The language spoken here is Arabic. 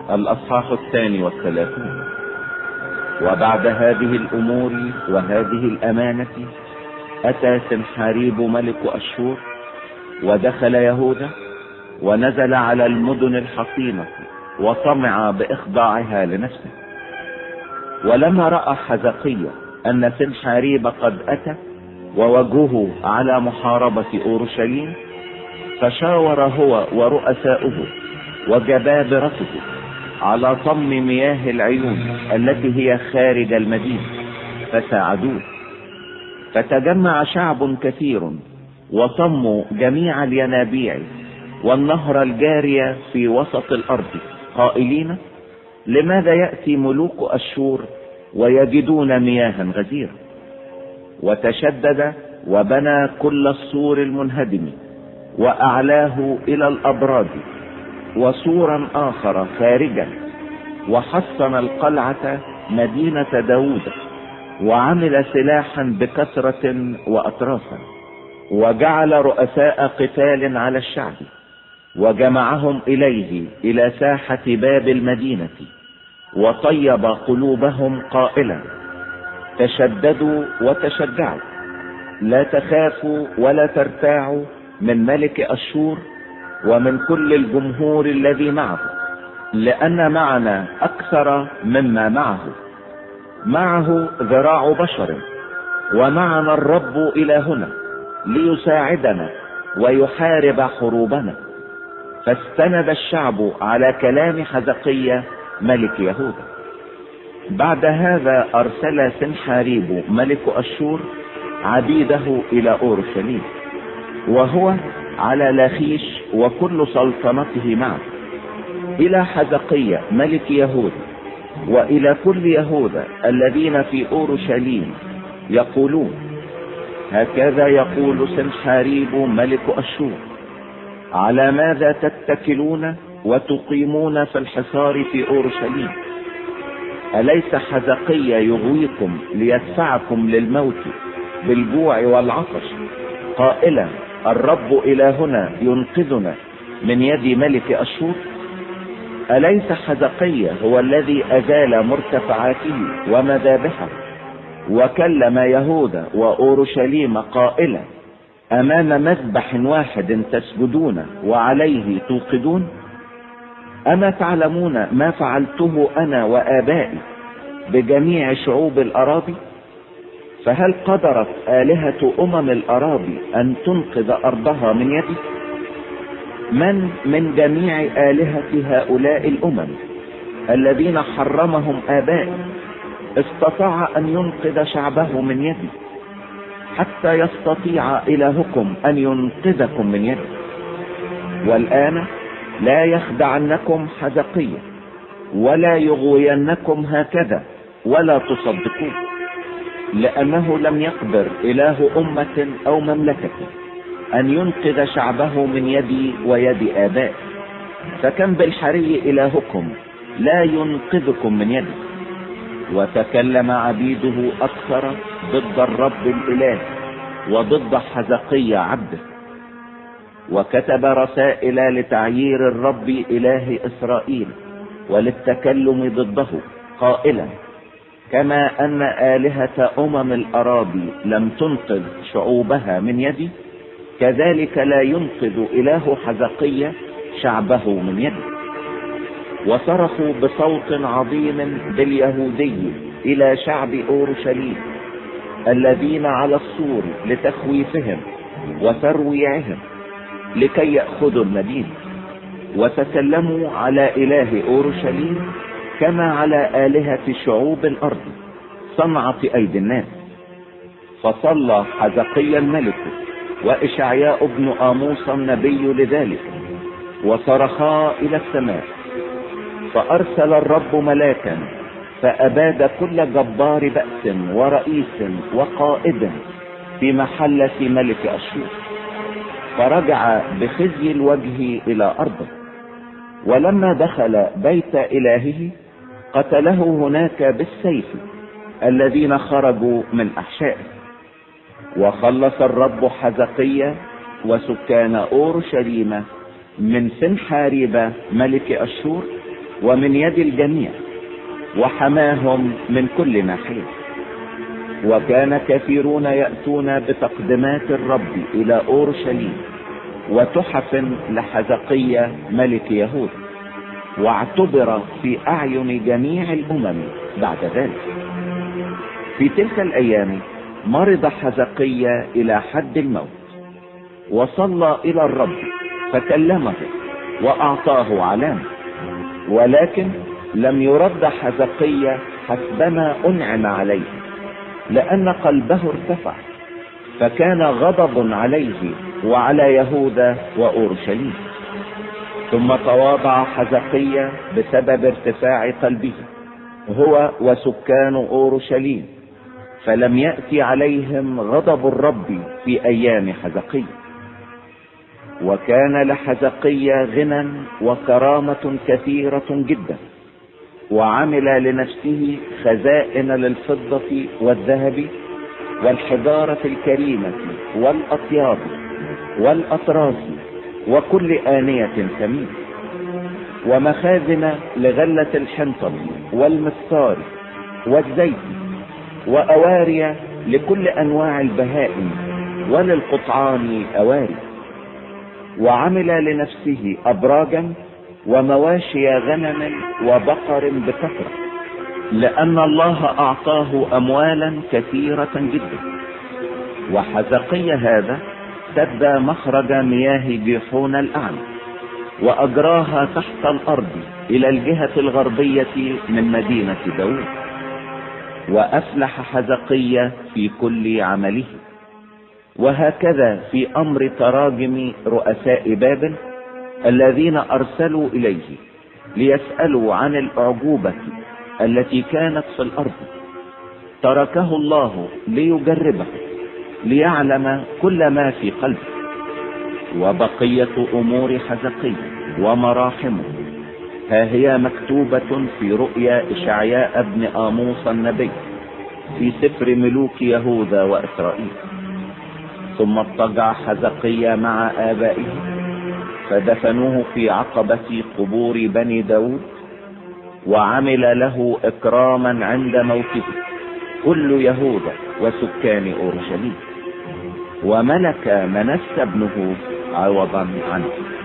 الأصحاح 32. وبعد هذه الأمور وهذه الأمانة أتى سنحاريب ملك أشور ودخل يهوذا ونزل على المدن الحصينة وطمع بإخضاعها لنفسه. ولما رأى حزقية أن سنحاريب قد أتى ووجهه على محاربة أورشليم، فشاور هو ورؤساؤه وجبابرته على طم مياه العيون التي هي خارج المدينة فساعدوه. فتجمع شعب كثير وطموا جميع الينابيع والنهر الجارية في وسط الأرض قائلين: لماذا يأتي ملوك أشور ويجدون مياها غزيرة؟ وتشدد وبنى كل السور المنهدم وأعلاه إلى الأبراج وسورا آخر خارجا، وحصن القلعة مدينة داود، وعمل سلاحا بكثرة وأطرافا، وجعل رؤساء قتال على الشعب وجمعهم إليه إلى ساحة باب المدينة، وطيب قلوبهم قائلا: تشددوا وتشجعوا، لا تخافوا ولا ترتاعوا من ملك أشور ومن كل الجمهور الذي معه، لأن معنا أكثر مما معه ذراع بشر، ومعنا الرب إلهنا ليساعدنا ويحارب حروبنا. فاستند الشعب على كلام حزقية ملك يهوذا. بعد هذا أرسل سنحاريب ملك أشور عبيده إلى أورشليم، وهو على لاخيش وكل سلطنته معه، إلى حزقية ملك يهوذا وإلى كل يهوذا الذين في أورشليم، يقولون: هكذا يقول سنحاريب ملك أشور: على ماذا تتكلون وتقيمون في الحصار في أورشليم؟ أليس حزقية يغويكم ليدفعكم للموت بالجوع والعطش قائلا: الرب إلهنا ينقذنا من يد ملك أشور؟ أليس حزقية هو الذي أزال مرتفعاته ومذابحه وكلم يهوذا وأورشليم قائلا: أمام مذبح واحد تسجدون وعليه توقدون؟ أما تعلمون ما فعلته أنا وآبائي بجميع شعوب الأراضي؟ فهل قدرت آلهة الأراضي أن تنقذ أرضها من يدي؟ من جميع آلهة هؤلاء الأمم الذين حرمهم آبائي استطاع أن ينقذ شعبه من يدي، حتى يستطيع إلهكم أن ينقذكم من يدي؟ والآن لا يخدعنكم حزقية ولا يغوينكم هكذا ولا تصدقوه، لأنه لم يقدر إله أمة أو مملكة أن ينقذ شعبه من يدي ويد آبائه. فكم بالحري إلهكم لا ينقذكم من يدي. وتكلم عبيده أكثر ضد الرب الإله وضد حزقية عبده، وكتب رسائل لتعيير الرب إله إسرائيل وللتكلم ضده قائلا: كما أن آلهة الأراضي لم تنقذ شعوبها من يدي، كذلك لا ينقذ إله حزقية شعبه من يدي. وصرخوا بصوت عظيم باليهودي إلى شعب أورشليم الذين على السور لتخويفهم وترويعهم لكي يأخذوا المدينة، وتكلموا على إله أورشليم كما على آلهة شعوب الأرض صنعة أيدي الناس. فصلى حزقيا الملك وإشعياء ابن آموس النبي لذلك، وصرخا إلى السماء، فأرسل الرب ملاكا فأباد كل جبار بأس ورئيس وقائد في محلة ملك أشور، فرجع بخزي الوجه إلى أرضه. ولما دخل بيت إلهه قتله هناك بالسيف الذين خرجوا من أحشائه. وخلص الرب حزقية وسكان أورشليم من سنحاريب ملك أشور ومن يد الجميع، وحماهم من كل ناحية. وكان كثيرون يأتون بتقدمات الرب إلى أورشليم وتحف لحزقية ملك يهوذا، واعتبر في أعين جميع الأمم بعد ذلك. في تلك الأيام مرض حزقية إلى حد الموت، وصلى إلى الرب فكلمه وأعطاه علامة، ولكن لم يرد حزقية حسبما أنعم عليه، لأن قلبه ارتفع، فكان غضب عليه وعلى يهوذا وأورشليم. ثم تواضع حزقية بسبب ارتفاع قلبه هو وسكان أورشليم، فلم يأتي عليهم غضب الرب في أيام حزقية. وكان لحزقية غنى وكرامة كثيرة جدا، وعمل لنفسه خزائن للفضة والذهب والحجارة الكريمة والأطياب والأطراس وكل آنية ثمينة، ومخازن لغلة الحنطة والمسطار والزيت، وأواري لكل أنواع البهائم، وللقطعان أواري. وعمل لنفسه أبراجا ومواشي غنم وبقر بكثرة، لأن الله أعطاه أموالا كثيرة جدا. وحزقية هذا سد مخرج مياه جيحون الأعلى، وأجراها تحت الأرض إلى الجهة الغربية من مدينة داود. وأفلح حزقية في كل عمله. وهكذا في أمر تراجم رؤساء بابل الذين أرسلوا إليه ليسألوا عن الأعجوبة التي كانت في الأرض، تركه الله ليجربه ليعلم كل ما في قلبه. وبقية أمور حزقية ومراحمه ها هي مكتوبة في رؤيا إشعياء بن آموس النبي في سفر ملوك يهوذا وإسرائيل. ثم اضطجع حزقية مع آبائه، فدفنوه في عقبة قبور بني داود، وعمل له إكراما عند موته كل يهوذا وسكان أورشليم، وملك منسى ابنه عوضا عنه.